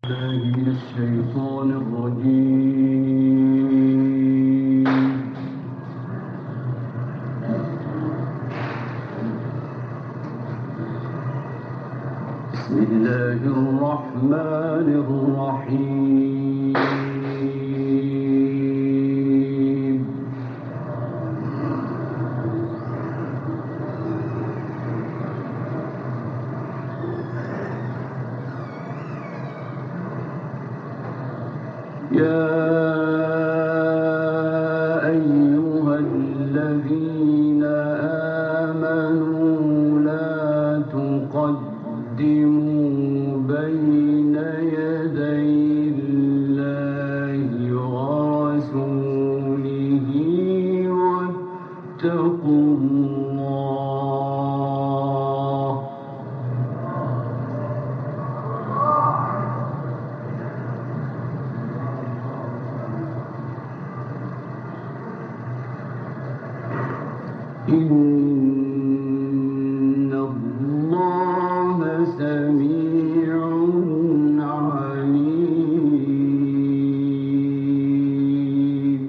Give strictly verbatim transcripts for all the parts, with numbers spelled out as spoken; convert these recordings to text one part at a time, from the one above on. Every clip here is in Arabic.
من الشيطان الرجيم. بسم الله الرحمن الرحيم. يا أيها الذين آمنوا لا تقدموا بين يدي الله ورسوله واتقوا الله. إن الله سميع عليم.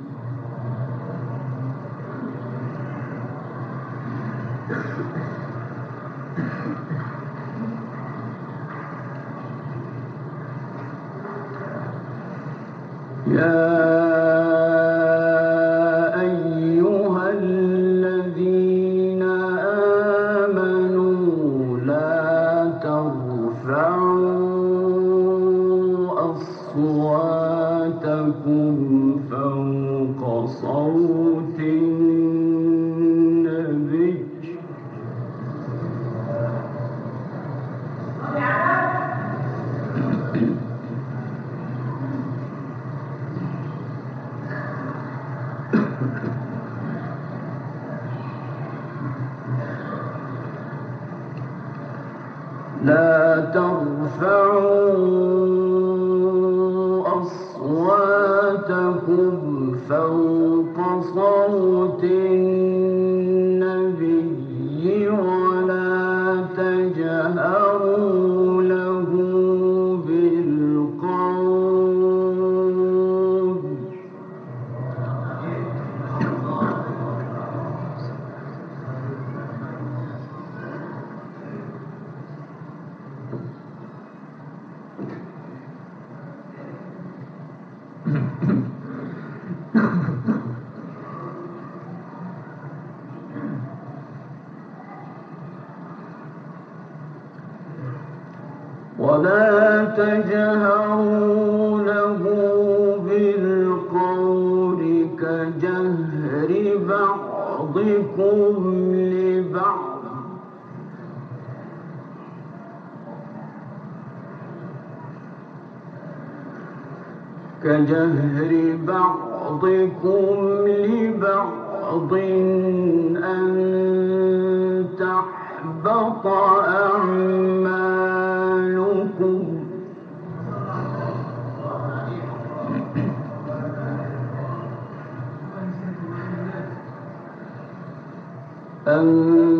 يا أصواتكم فوق صوت النبي لا ترفعوا أصواتكم فوق صوت النبي ولا تجهروا له بالقول ولا تجهروا له بالقول كجهر بعضكم لبعض كجهر بعضكم لبعض أن تحبط أعمالكم أن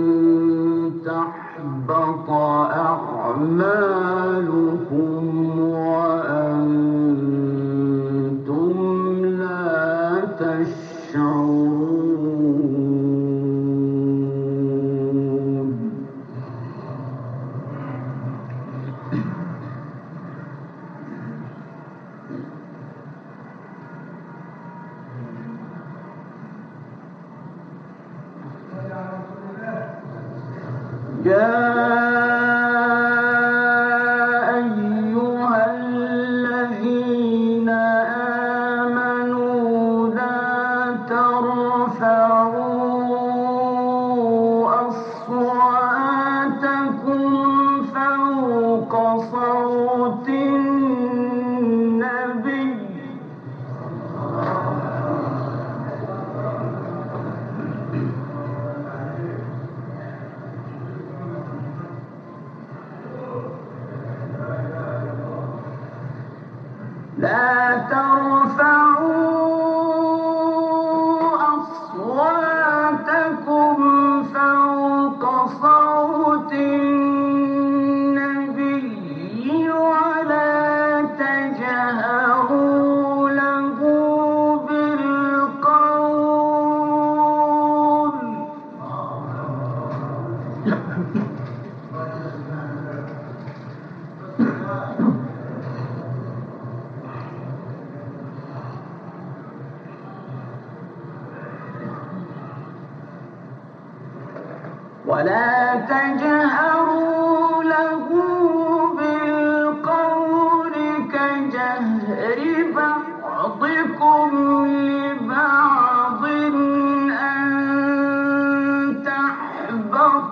تحبط أعمالكم وأنتم لا تشعرون. يا أيها الذين آمنوا لا ترفعوا أصواتكم فوق صوت النبي لا ترفعوا أصواتكم فوق صوت النبي ولا ولا تجهروا له بالقول كجهر بعضكم لبعض أن تحبط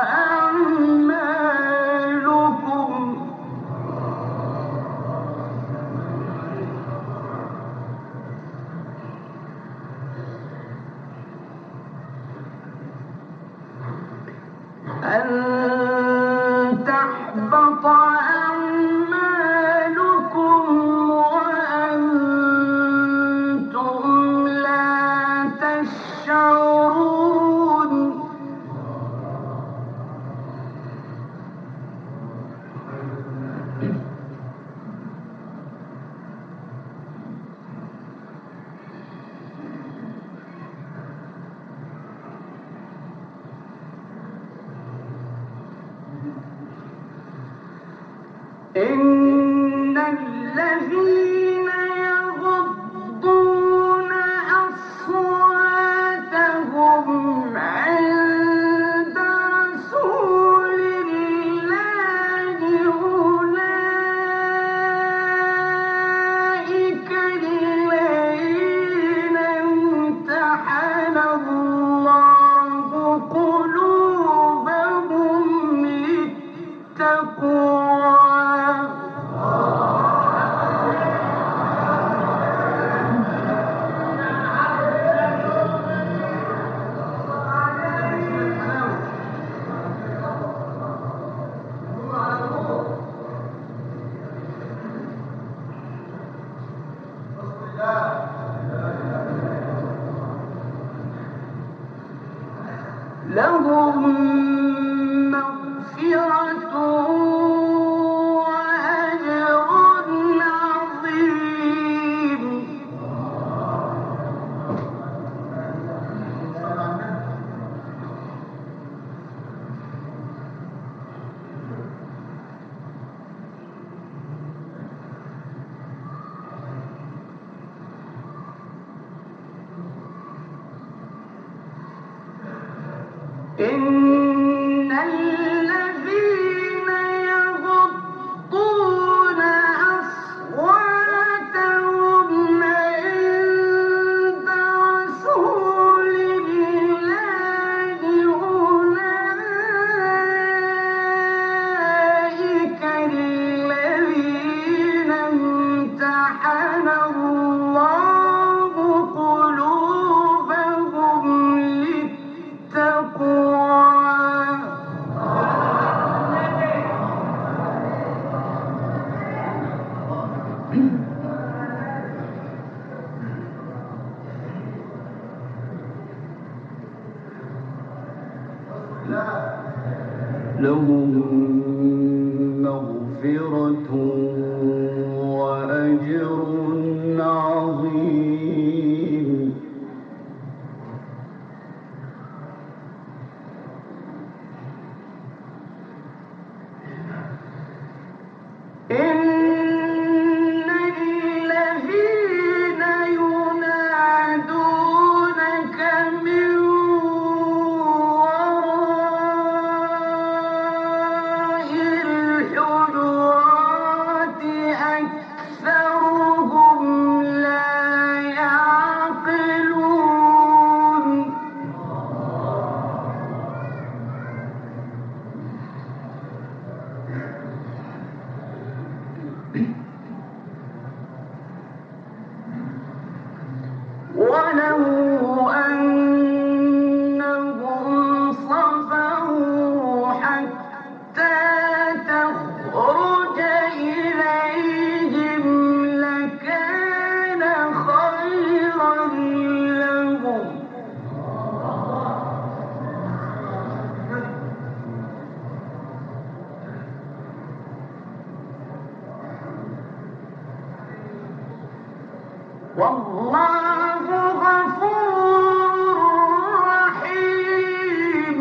أعمالكم أن تحبط أعمالكم وأنتم لا تشعرون إن الذين يغضون أصواتهم عند رسول الله أولئك الذين امتحن الله قلوبهم للتقوى لهم مغفرة وأجر عظيم إن الذين يغضون أصواتهم عند رسول الله أولئك الذين امتحن الله قلوبهم للتقوى لهم مغفرة وأجر عظيم إن الذين ينادونك من وراء الحجرات أكثرهم لا يعقلون ولو أنهم صبروا حتى تخرج إليهم لكان خيرا لهم والله غفور رحيم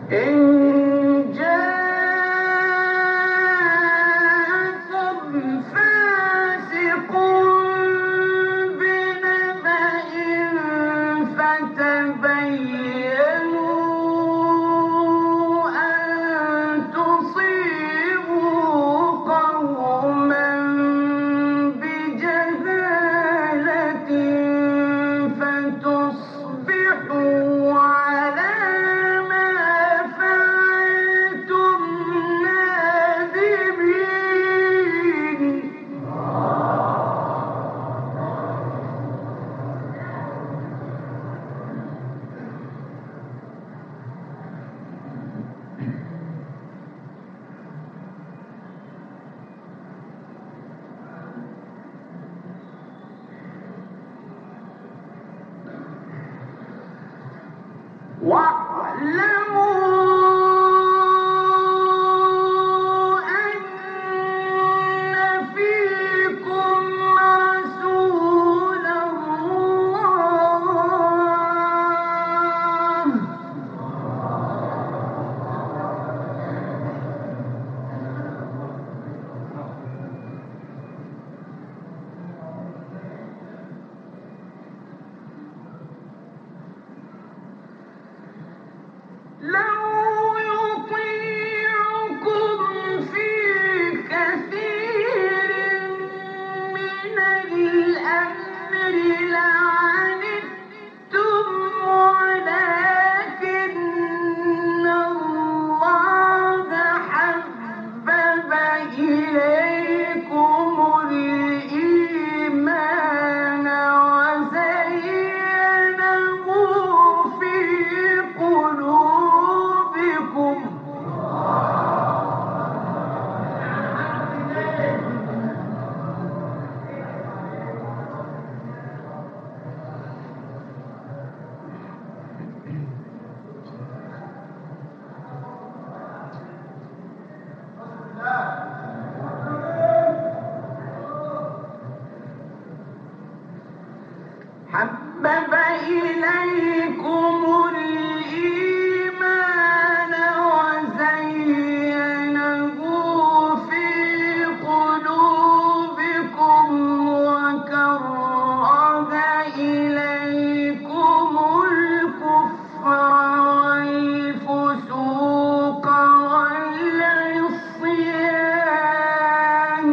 إن جاءكم فاسق بنبأ فتبينوا أن تصيبوا قوما بجهالة فتصبحوا على ما فعلتم نادمين. واعلموا أن فيكم رسول الله لو يطيعكم في كثير من الأمر لعنتم ولكن الله حبب إليكم الإيمان وزينه في قلوبكم حبب إليكم الإيمان وزينه في قلوبكم وكره إليكم الكفر والفسوق والعصيان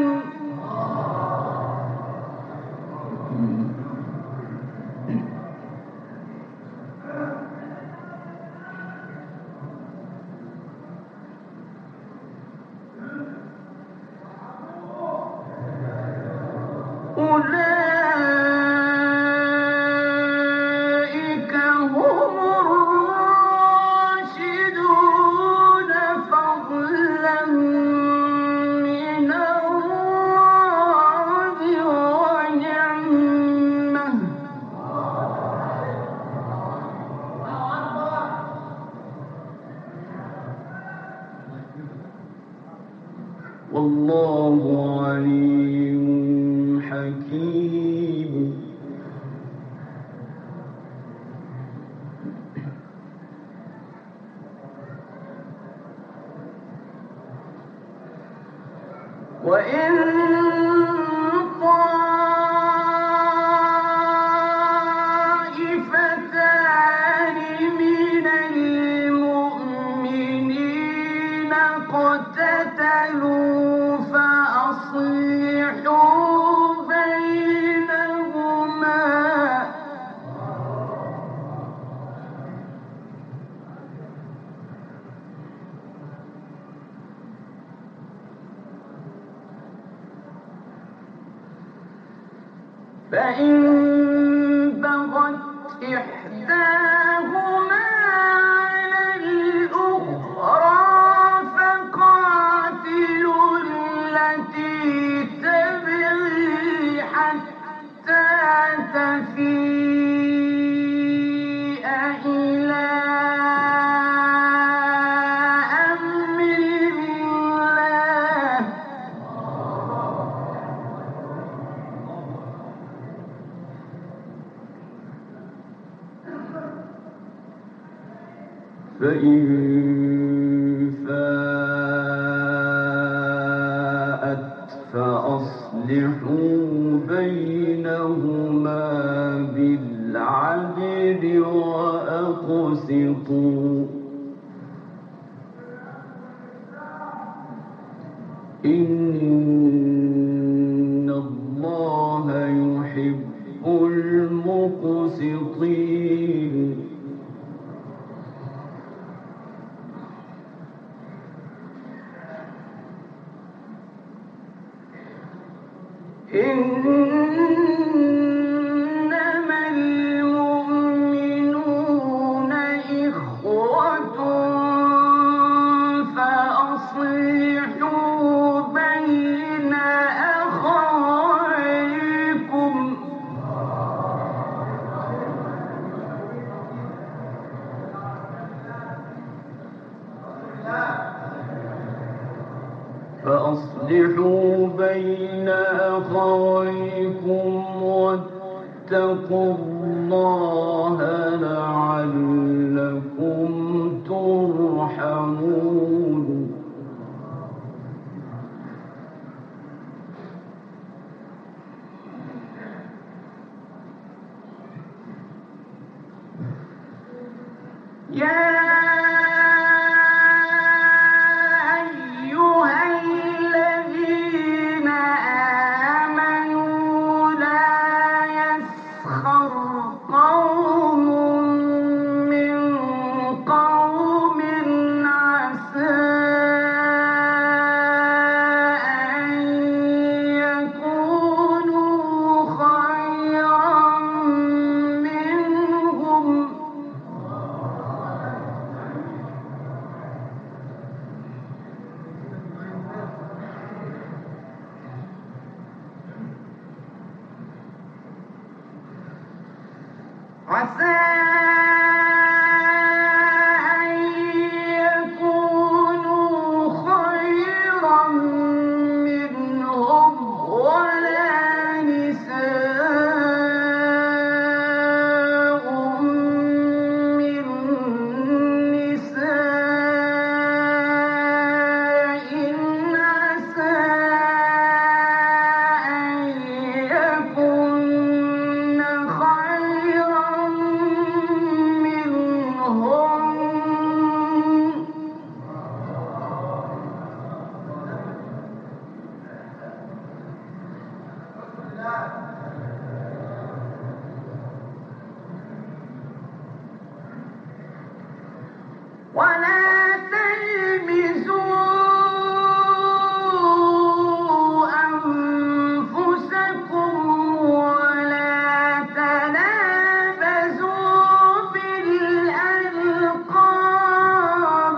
أولئك هم الراشدون فضلا من الله ونعمة والله عليم حكيم. وإن طائفتان من المؤمنين اقتتلوا فأصلحوا بينهما فإن بغت إحداهما على الأخرى فقاتلوا التي تبغي حتى تفيء إلى أمر الله فإن فأصلحوا بينهما بالعدل وأقسطوا إن الله يحب المقسطين إنما المؤمنون إخوة فأصلحوا بين أخويكم فأصلحوا بين أخويكم واتقوا الله لعلكم ترحمون يا عسى أن يكونوا خيرا منهم ولا نساء من نساء عسى أن يكن خيرا ولا تلمزوا أنفسكم ولا تنابزوا بالألقاب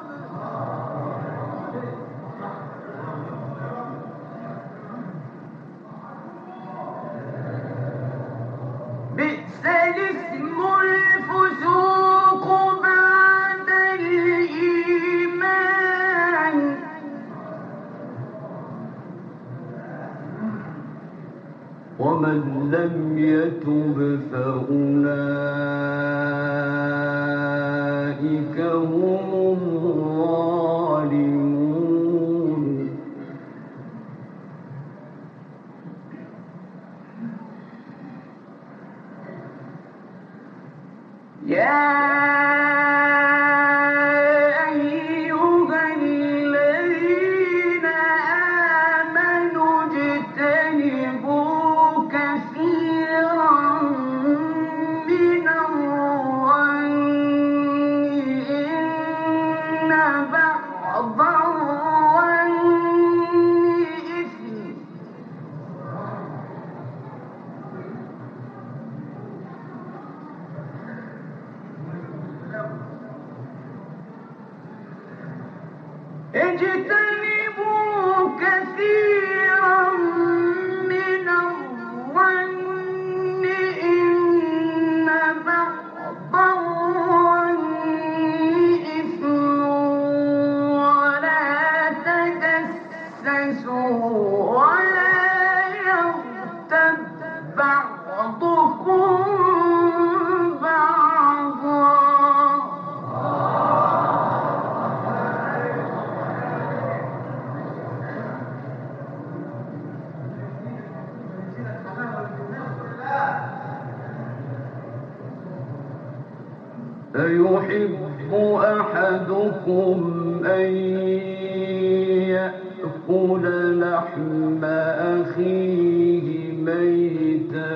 بئس الاسم الفسوق بعد الإيمان ومن لم يتب فأولئك هم الظالمون يا اجتنبوا كثيرا من الظن إن بعض الظن إثم ولا تجسسوا ولا يغتب بعضكم بعضا أيحب أحدكم أن يأكل لحم أخيه ميتا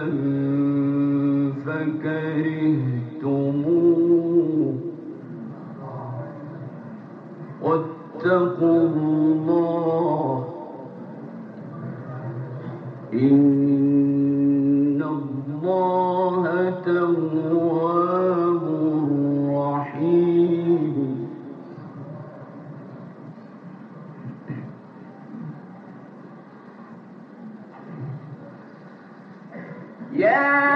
فكرهتموه واتقوا الله إن الله تواب رحيم. يا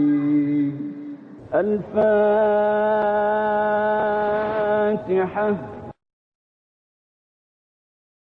الفاتحة.